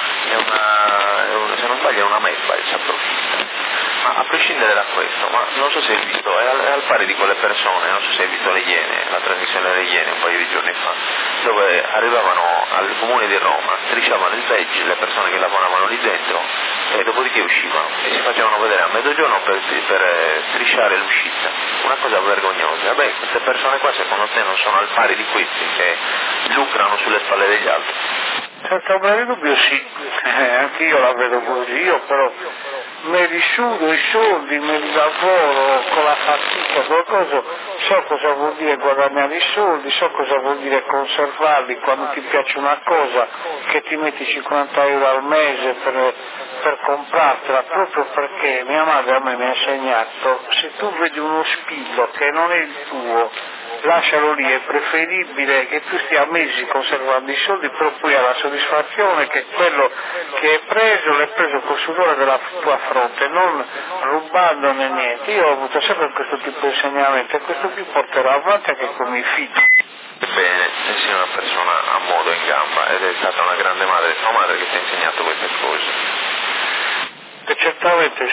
C: se non sbaglio è una mebba il sapprofitta. Ma a prescindere da questo, ma non so se hai visto, è al pari di quelle persone, non so se hai visto Le Iene, la trasmissione Le Iene un paio di giorni fa, dove arrivavano al comune di Roma, strisciavano il badge, le persone che lavoravano lì dentro, e dopodiché uscivano e si facevano vedere a mezzogiorno per strisciare l'uscita. Una cosa vergognosa. Beh, queste persone qua secondo te non sono al pari di questi che lucrano sulle spalle degli altri?
D: Senza ombra di dubbio sì, anche io la vedo così, io però me li sudo i soldi, me li lavoro con la fatica, qualcosa, so cosa vuol dire guadagnare i soldi, so cosa vuol dire conservarli quando ti piace una cosa, che ti metti 50 euro al mese per comprartela, proprio perché mia madre a me mi ha insegnato, se tu vedi uno spillo che non è il tuo, lascialo lì, è preferibile che tu stia mesi conservando i soldi, però poi hai la soddisfazione che quello che hai preso l'hai preso col sudore della tua fronte, non rubandone niente. Io ho avuto sempre questo tipo di insegnamento e questo qui porterò avanti anche con i miei figli.
C: Ebbene, sei una persona a modo in gamba ed è stata una grande madre, tua madre che ti ha insegnato queste cose.
D: E certamente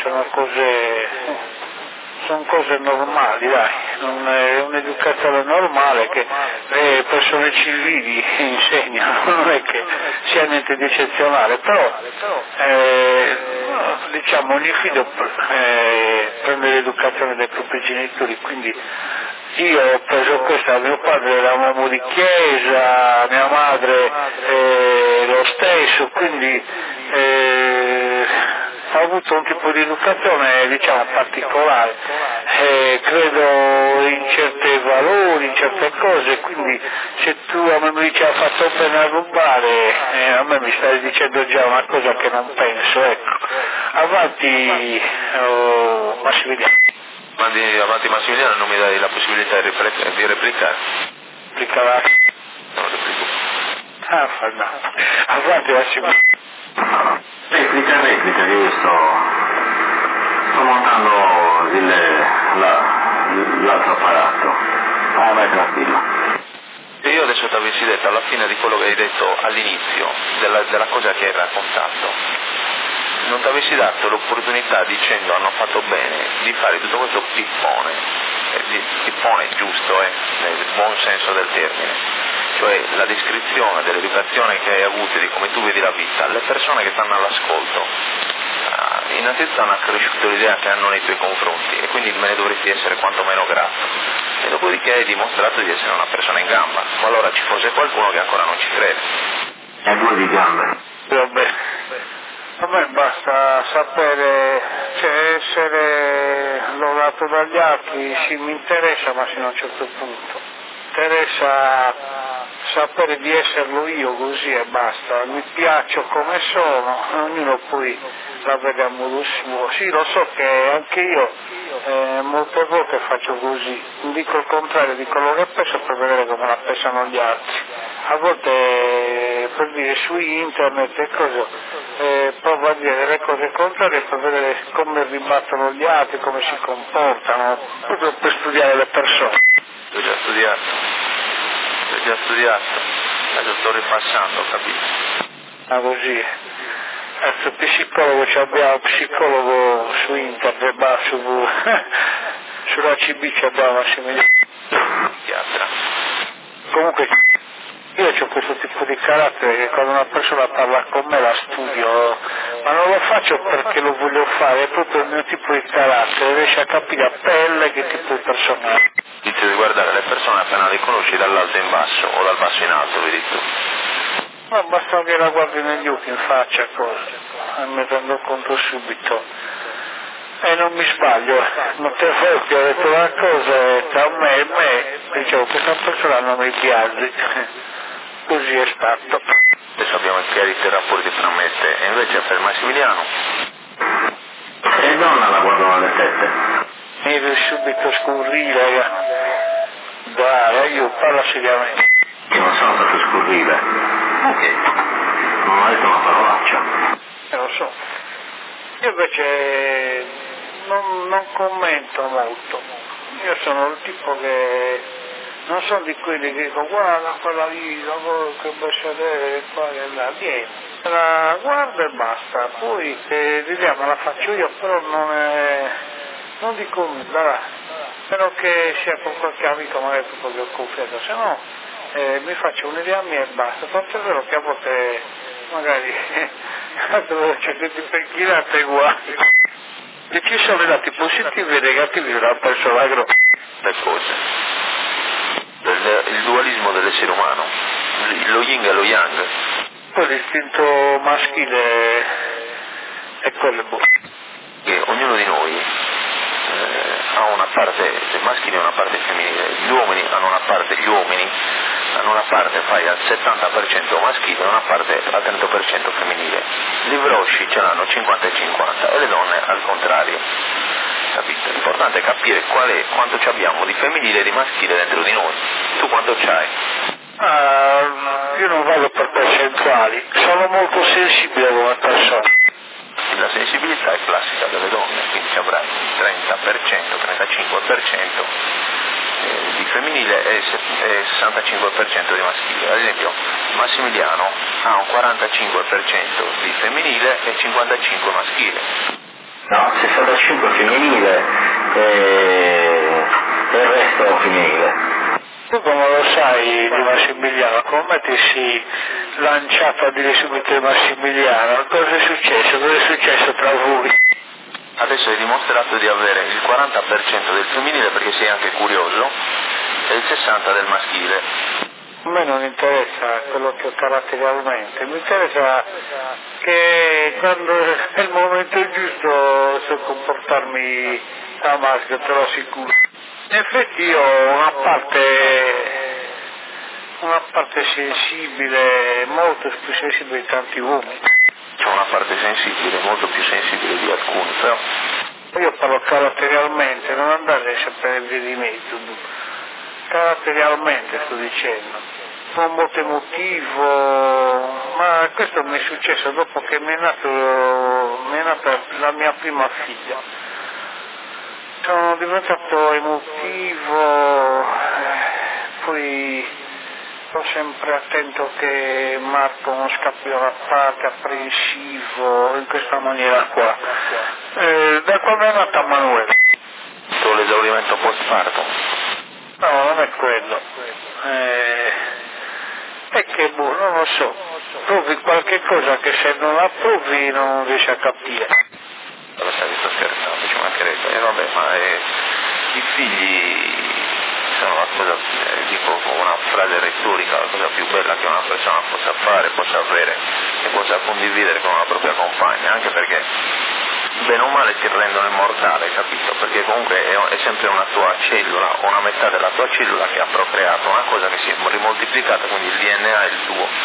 D: sono cose normali, dai, non è un'educazione normale che le persone civili insegnano, non è che sia niente di eccezionale, però diciamo ogni figlio prende l'educazione dai propri genitori, quindi io ho preso questa, mio padre era un uomo di chiesa, mia madre lo stesso, quindi ho avuto un tipo di educazione diciamo particolare, credo in certi valori, in certe cose, quindi se tu a me mi dici ha fatto bene a rubare, a me mi stai dicendo già una cosa che non penso, ecco. Avanti Massimiliano.
C: Avanti Massimiliano, non mi dai la possibilità di replicare?
D: Replicava?
C: Non replico.
D: No. Avanti Massimiliano.
A: Replica, che io sto montando l'altro apparato. Vai tranquillo.
C: E io adesso ti avessi detto alla fine di quello che hai detto all'inizio, della cosa che hai raccontato, non ti avessi dato l'opportunità dicendo hanno fatto bene di fare tutto questo pippone giusto, nel buon senso del termine, cioè la descrizione dell'educazione che hai avuto, di come tu vedi la vita, le persone che stanno all'ascolto innanzitutto hanno accresciuto l'idea che hanno nei tuoi confronti e quindi me ne dovresti essere quantomeno grato, e dopodiché hai dimostrato di essere una persona in gamba, qualora ci fosse qualcuno che ancora non ci crede.
A: E due di gambe.
D: Vabbè. A me basta sapere, essere lodato dagli altri, sì mi interessa ma fino a un certo punto. Interessa sapere di esserlo io così e basta, mi piaccio come sono, ognuno poi la vede a modo suo. Sì, lo so che anche io molte volte faccio così, dico il contrario di quello che penso per vedere come la pensano gli altri. A volte per dire su internet e cose, provo a dire delle cose contrarie per vedere come ribattono gli altri, come si comportano, proprio per studiare le persone.
C: L'ho già studiato, adesso sto ripassando, capito?
D: Ah così. Adesso psicologo, abbiamo psicologo su internet, sulla CB abbiamo Massimiliano. Comunque io ho questo tipo di carattere che quando una persona parla con me la studio, ma non lo faccio perché lo voglio fare, è proprio il mio tipo di carattere, riesce a capire a pelle che tipo di persona è.
C: Inizio di guardare le persone appena le conosci dall'alto in basso o dal basso in alto, vedi tu.
D: Ma basta che la guardi negli occhi in faccia cosa, e mi rendo conto subito. E non mi sbaglio, molte volte ho detto una cosa e tra me e me dicevo questa persona non mi piace, così è stato.
C: Adesso abbiamo chiarito i rapporti fra me e te, e invece per Massimiliano?
A: E donna la guardano alle tette.
D: Mi viene subito scurrile, dai, io parlo seriamente.
A: Che non sono stato scurrile. Ok. Non ho detto una parolaccia.
D: Lo so. Io invece non commento molto. Io sono il tipo che non sono di quelli che dico guarda quella lì, che besciadere, qua e là, vieni. La guardo e basta, poi l'idea me la faccio io, però non dico nulla, va. Spero che sia con qualche amico magari proprio che ho confiato, se no mi faccio un'idea mia e basta, tanto è vero che a volte magari c'è che ti pecchinate guai. E ci sono i lati positivi e negativi del rapporto agro.
C: Le cose. Il dualismo dell'essere umano, lo yin e lo yang.
D: Poi l'istinto maschile è quello
C: che ognuno di noi ha una parte maschile e una parte femminile. Gli uomini hanno una parte fai al 70% maschile e una parte al 30% femminile. Gli brosci ce l'hanno 50 e 50 e le donne al contrario. Capito? L'importante è capire quanto ci abbiamo di femminile e di maschile dentro di noi. Tu quanto c'hai?
D: Io non vado per percentuali, sono molto sensibile come persona.
C: La sensibilità è classica delle donne, quindi ci avrai 30%, 35% di femminile e 65% di maschile. Ad esempio Massimiliano ha un 45% di femminile e 55% maschile.
A: No, 65 femminile e il resto femminile.
D: Tu come lo sai di Massimiliano, come mai ti sei lanciato a dire subito di Massimiliano? Cosa è successo? Cosa è successo tra voi?
C: Adesso hai dimostrato di avere il 40% del femminile perché sei anche curioso e il 60% del maschile.
D: A me non interessa quello che ho caratterialmente, mi interessa che quando è il momento giusto so comportarmi da maschio, te lo assicuro. In effetti io ho una parte sensibile, molto più sensibile di tanti uomini.
C: C'è una parte sensibile, molto più sensibile di alcuni, però.
D: Io parlo caratterialmente, non andare sempre nel via di mezzo. Caratterialmente sto dicendo. Sono molto emotivo, ma questo mi è successo dopo che mi è nata la mia prima figlia. Sono diventato emotivo, poi sto sempre attento che Marco non scappi da una parte, apprensivo, in questa maniera qua. Da quando è nata Manuela?
C: L'esaurimento postpartum?
D: No, non è quello. È che non lo so, provi qualche cosa che se non la provi non riesci a capire.
C: Lo sai che sto scherzando, ci mancherebbe. Vabbè, ma i figli sono la cosa, dico una frase retorica, la cosa più bella che una persona possa fare, possa avere e possa condividere con la propria compagna, anche perché bene o male ti rendono immortale, capito? Perché comunque è sempre una tua cellula o una metà della tua cellula che ha procreato una cosa che si è rimoltiplicata, quindi il DNA è il tuo.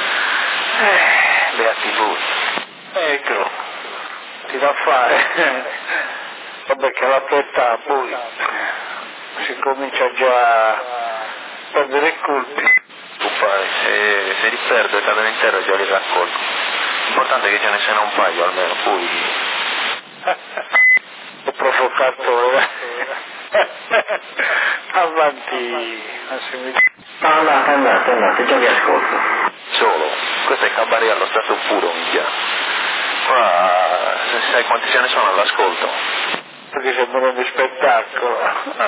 C: Beati voi.
D: Ecco, ti da fare. Vabbè che alla tua età poi si comincia già a perdere i colpi.
C: Tu fai, se li perdo e cadono in terra già li raccolgo. L'importante è che ce ne siano un paio almeno, poi.
D: Ho provocato. Avanti,
A: Andate, già vi ascolto.
C: Solo, questo è cabaret allo stato puro, minchia. Qua, sai quanti ce ne sono all'ascolto?
D: Perché sembra uno spettacolo.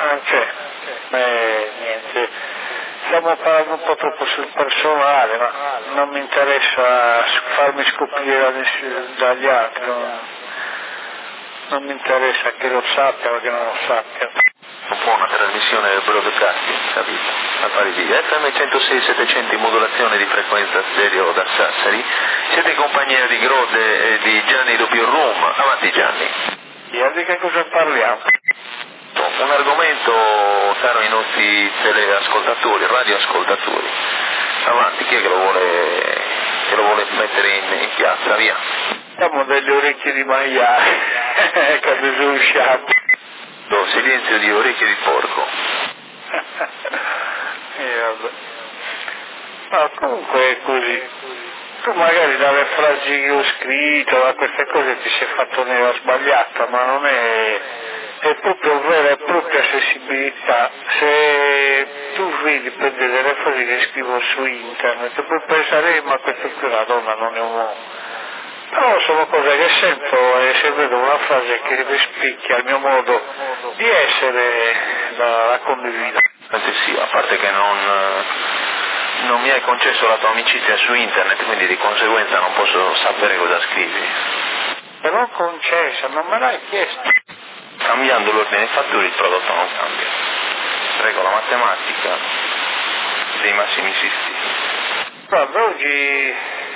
D: Niente. Stiamo parlando un po' troppo sul personale, ma non mi interessa farmi scoprire dagli altri. Non mi interessa che lo sappia o che non lo sappia.
C: Un po' una trasmissione del broadcasting, capito? Affari di FM 106 700 in modulazione di frequenza stereo da Sassari. Siete in compagnia di Grode e di Gianni Doppio Room. Avanti Gianni.
D: E di che cosa parliamo?
C: Un argomento caro ai nostri teleascoltatori, radioascoltatori. Avanti, chi è che lo vuole mettere in piazza, via?
D: Siamo delle orecchie di maiale, quando sono usciati.
C: Silenzio di orecchie di porco.
D: Vabbè. No, comunque è così. Tu magari dalle frasi che ho scritto, da queste cose ti sei fatto un'idea sbagliata, ma non è proprio vera e propria sensibilità. Se tu vedi per delle frasi che scrivo su internet, puoi pensare, ma questa qui è una donna, non è un uomo. Però sono cose che sento e se vedo una frase che rispecchia il mio modo di essere, la condivido.
C: Sì, a parte che non mi hai concesso la tua amicizia su internet, quindi di conseguenza non posso sapere cosa scrivi.
D: Però concessa, non me l'hai chiesto.
C: Cambiando l'ordine dei fattori il prodotto non cambia. Regola matematica dei massimi sistemi.
D: Guarda, oggi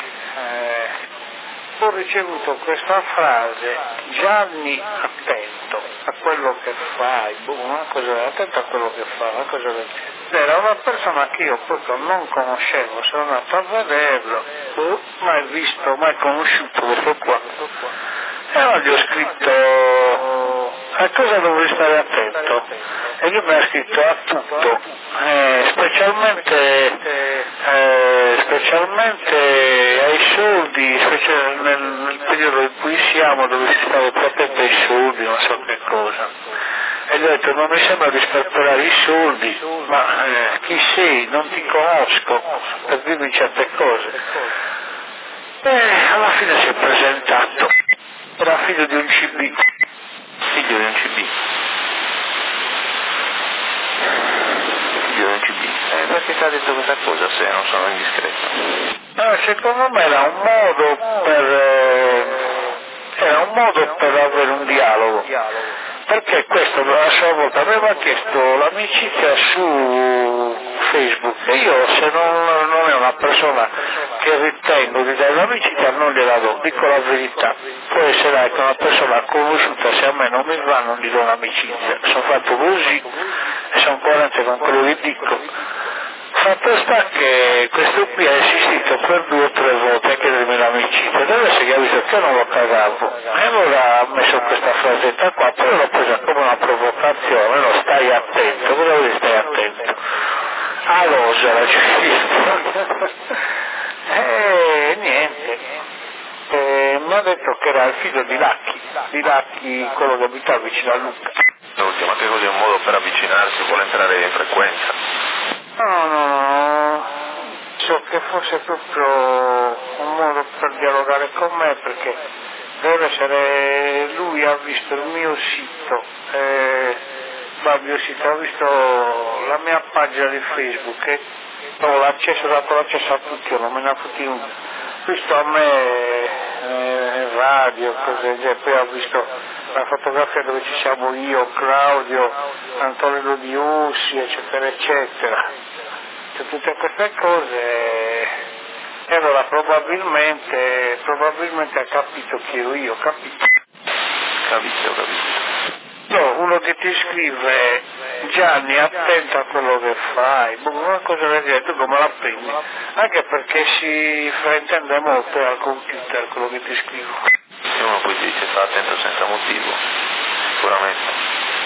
D: ho ricevuto questa frase: Gianni, attento a quello che fai, attento a quello che fa, una cosa del genere. Era una persona che io proprio non conoscevo, sono andato a vederlo, mai visto, mai conosciuto questo qua. E allora gli ho scritto: a cosa dovrei stare attento? E lui mi ha scritto a tutto, specialmente ai soldi, nel periodo in cui siamo, dove si stava più attento ai soldi, non so che cosa. E gli ho detto: non mi sembra di sperperare i soldi, ma chi sei? Non ti conosco, per dirmi certe cose. E alla fine si è presentato, era figlio di un CB.
C: Figlio di un CB. Figlio di un CB. Perché ti ha detto questa cosa se non sono indiscreto?
D: Secondo me era un modo per avere un dialogo. Perché questo a sua volta aveva chiesto l'amicizia su Facebook e io, se non è una persona che ritengo di dare l'amicizia, non gliela do, dico la verità. Può essere anche una persona conosciuta, se a me non mi va non gli do l'amicizia, sono fatto così e sono coerente con quello che dico. Fatto sta che questo qui ha insistito per 2 o 3 volte a chiedermi l'amicizia, deve essere che ha visto che io non lo pagavo, e allora ha messo questa frasetta qua, poi l'ho presa come una provocazione, no, stai attento, cosa vuol dire stai attento? A Losera ci e niente, mi ha detto che era il figlio di Lacchi, quello che abitava vicino a Lucca.
C: Ma che cos'è un modo per avvicinarsi, vuole entrare in frequenza?
D: No, so che fosse proprio un modo per dialogare con me, perché deve essere, lui ha visto il mio sito, ha visto la mia pagina di Facebook e ho dato l'accesso a tutti, io non me ne ha fatti nulla. Ha visto a me radio, cose del genere, poi ha visto la fotografia dove ci siamo io, Claudio, Antonio Di Ussi, eccetera, eccetera. Cioè, tutte queste cose, e allora probabilmente ha capito chi ero io, capito?
C: Capito.
D: No, uno che ti scrive: Gianni, attento a quello che fai, una cosa del genere, tu come la prendi? Anche perché si fraintende molto al computer quello che ti scrivo.
C: Se uno poi ti dice sta attento senza motivo, sicuramente.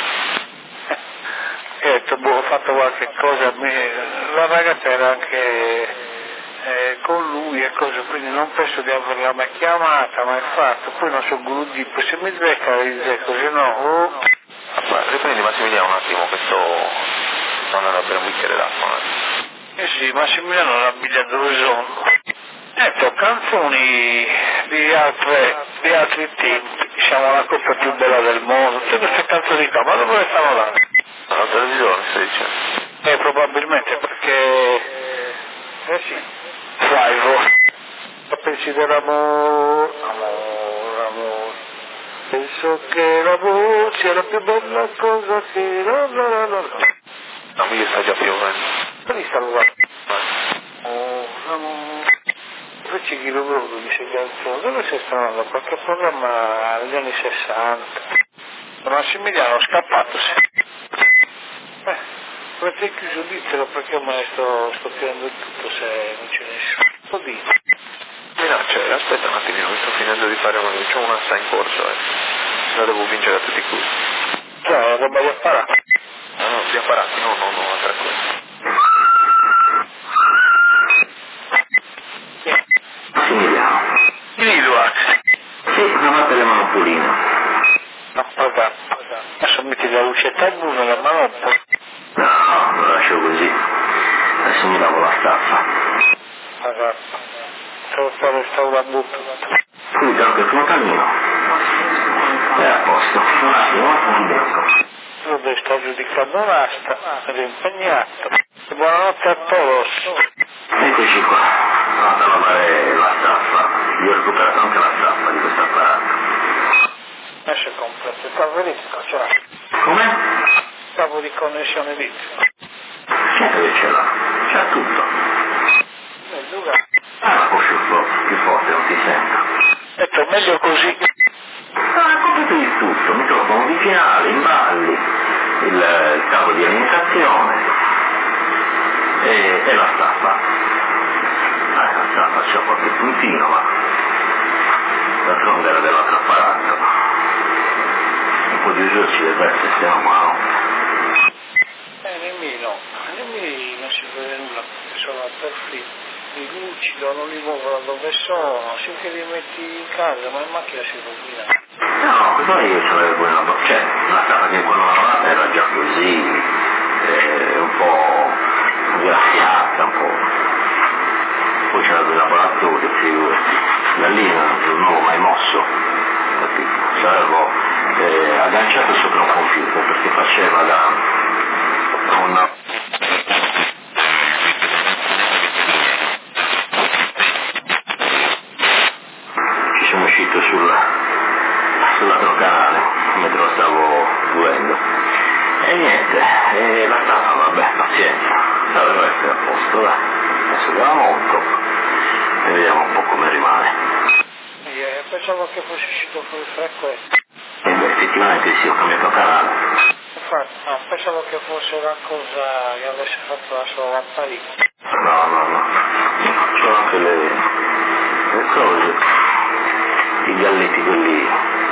D: E ho detto, ho fatto qualche cosa, la ragazza era anche con lui e cose, quindi non penso di averla mai chiamata, mai fatto, poi non so gludipo, se mi becca così no.
C: Riprendi Massimiliano un attimo che sto andando a bere un bicchiere d'acqua.
D: Sì, Massimiliano era abitato dove sono. Ecco, canzoni di altri tempi, siamo la coppia più bella del mondo, tutte queste canzoni qua, ma dove stanno là?
C: Alla televisione stai dicendo?
D: Probabilmente perché, sì, Five, pensi dell'amore, amore, penso che l'amore sia la più bella cosa che
C: No, mi sta già piovendo.
D: Lì stanno là. Invece chi lo vedo di queste canzoni, dove sei stato? Da qualche programma negli anni 60. Massimiliano scappato, perché è chiuso, ditelo, perché ormai sto chiudendo tutto se non c'è nessuno. Lo dico.
C: Minaccia, aspetta un attimino, mi sto finendo di fare c'ho una sta in corso, la devo vincere a tutti i costi.
D: Cioè, la roba di apparati.
C: No, gli apparati, no, altre cose.
B: Adesso metti la lucetta blu nella manoppa.
A: No, lo lascio così. Adesso mi lavo la staffa.
B: Devo fare sta butta.
A: Scusa, anche il frontalino. È a posto. Un attimo, non dentro.
B: Dove sto giudicando l'asta, ed è impegnato. Buonanotte a todos.
A: Eccoci qua. Vado a lavare la staffa. Io ho recuperato anche la staffa di questo apparato.
B: Esce completo, il cavo elettrico ce l'ha.
A: Come?
B: Cavo di connessione elettrica.
A: Certo che ce l'ha. C'ha tutto. Un po' più forte, non ti sento.
B: Detto, meglio così.
A: È completo di tutto. Microfono originale, imballi, il cavo di alimentazione e la staffa. La staffa c'è qualche puntino, ma d'altronde era dell'altro apparato. Un po' di uso ci deve essere, stiamo male.
B: Nemmeno non si vede nulla, perché sono perfetti, li lucido, non li muovo da dove sono, finché li metti in casa, ma in macchina si rovina.
A: No, cosa io c'avevo una cioè, la staffa che quando lavata era già così, un po' graffiata, un po'. Poi c'era il laboratorio, figurati, da lì non avevo mai mosso, capito? L'avevo agganciato sopra un computer perché faceva da una... Ci sono uscito sull'altro canale mentre lo stavo seguendo e niente, la staffa, vabbè, pazienza, doveva essere a posto, dai. Adesso la monto e vediamo un po' come rimane.
B: Pensavo che fosse uscito fuori frequente.
A: E beh, effettivamente sì, ho cambiato canale.
B: Infatti, pensavo che fosse una cosa che avesse fatto la sua lampadina.
A: No, c'ho anche le cose, i galletti quelli,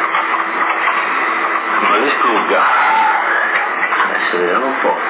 A: ma li strugga. Adesso vediamo un po'.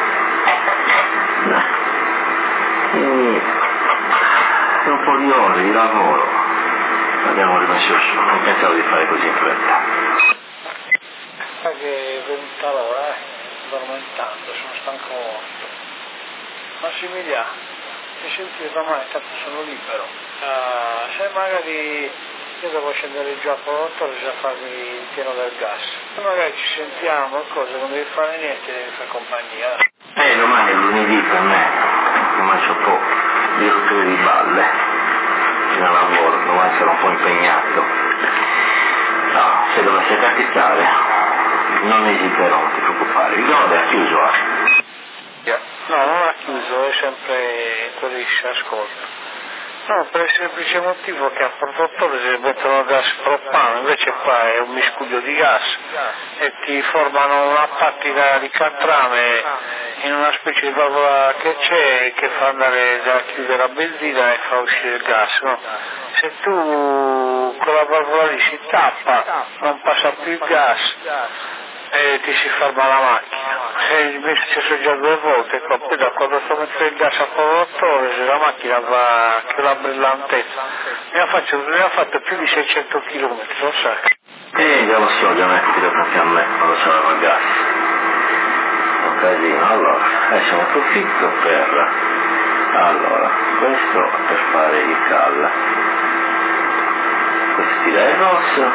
A: È un po' di ore di lavoro. Abbiamo rimesso su, non pensavo di fare così in fretta.
B: Sai che è venuta l'ora, addormentando, sono stanco morto. Massimiliano, ti senti domani, tanto sono libero. Se magari io devo scendere giù a Porto, bisogna farmi il pieno del gas. Se magari ci sentiamo, cosa, non devi fare niente, devi fare compagnia.
A: Domani è lunedì per me, domani c'ho un po' di rotture di balle. Non lavoro, domani sarò un po' impegnato. No, se dovesse capitare, non esiterò, non ti preoccupare. Il Gode ha chiuso,
B: No, non ha chiuso, è sempre quellisce, ascolta. No, per il semplice motivo che a produttore si mettono gas propano, invece qua è un miscuglio di gas e ti formano una pattina di catrame in una specie di valvola che c'è che fa andare da chiudere la benzina e fa uscire il gas, no? Se tu con la valvola lì si tappa, non passa più il gas e ti si ferma la macchina. Mi è successo già 2 volte, poi da quando sto mettendo il gas a produttore, se la macchina va che la brillantezza, mi ha fatto più di 600 km, lo sai?
A: già lo so, già mi è capitato anche a me quando c'era il gas. Un casino. Allora, adesso ne approfitto per... Allora, questo per fare il cal. Questo tira il rosso.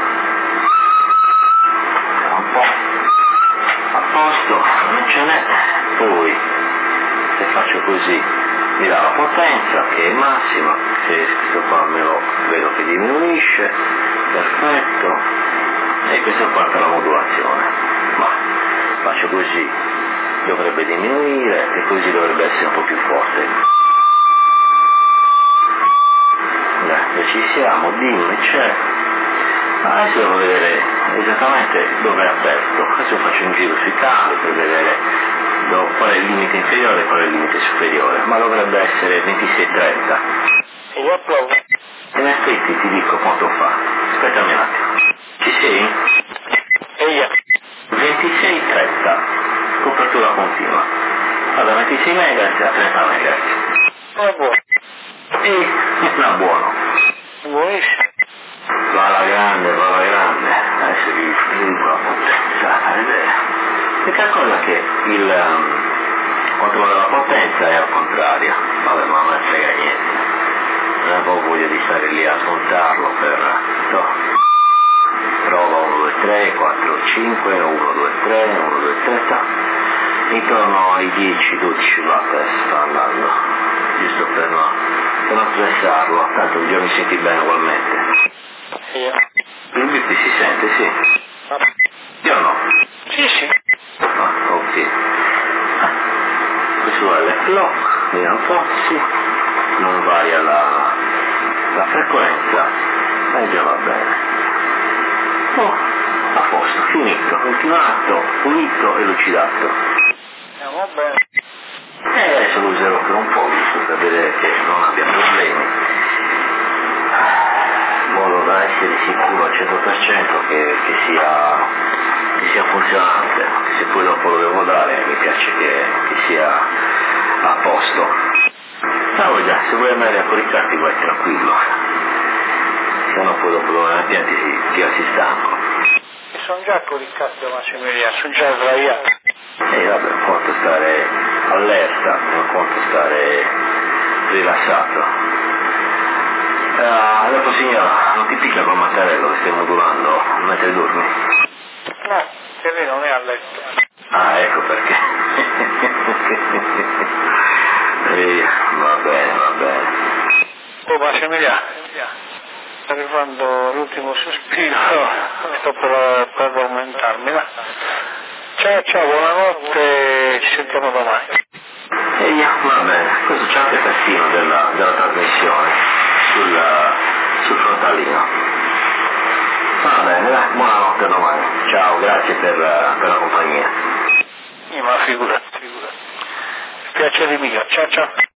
A: Un po'. A posto, non ce n'è. Poi, se faccio così, mi dà la potenza che è massima, se questo qua me lo vedo che diminuisce, perfetto, e questo qua è la modulazione, ma faccio così, dovrebbe diminuire e così dovrebbe essere un po' più forte. Dai, ci siamo, dimmi, c'è. Adesso devo vedere esattamente dove è aperto, adesso faccio un giro sui cavi per vedere qual è il limite inferiore e qual è il limite superiore, ma dovrebbe essere 26,30.
B: Io provo.
A: E in effetti ti dico quanto fa, aspettami un attimo, ci sei?
B: E io?
A: 26,30, copertura continua, vado a 26 MHz a 30 MHz.
B: È buono.
A: E non è buono.
B: Buonissimo.
A: Va alla grande, se vi dico la potenza, e calcola che il controllo della potenza è al contrario, vabbè, ma non me ne frega niente, non avevo voglia di stare lì a smontarlo per prova 1, 2, 3, 4, 5, 1, 2, 3, 1, 2, 3, intorno ai 10-12 watt sta andando, giusto per non stressarlo, tanto io mi senti bene ugualmente. Il bip si sente, sì. Io no?
B: Sì.
A: Ok. Visuale clock, vediamo un po', sì. Non varia la frequenza, e già va bene. A posto, finito, ultimato, pulito e lucidato.
B: Andiamo bene.
A: E adesso lo userò per un po', giusto per vedere che non abbia problemi, in modo da essere sicuro al 100% che sia funzionante, se poi dopo lo devo dare mi piace che sia a posto. No, già, se vuoi andare a coricarti vai tranquillo, se no poi dopo domani mattina ti assi stanco.
B: Sono già coricato, Massimiliano, sono già sdraiato.
A: Vabbè, un conto stare allerta, un conto stare rilassato. Dopo signora, non ti picchia col mattarello che stai modulando mentre dormi?
B: No, che lei non è a letto.
A: Ah, ecco perché. Va bene.
B: Oh, Massimiliano, sto arrivando l'ultimo sospiro, sto per addormentarmi, va? Ciao, buonanotte, ci sentiamo domani.
A: Va bene, questo c'è anche il tastino della trasmissione sul frontalino. Va bene, dai, buonanotte domani. Ciao, grazie per la compagnia.
B: Ma figurati. Piacere mio, ciao.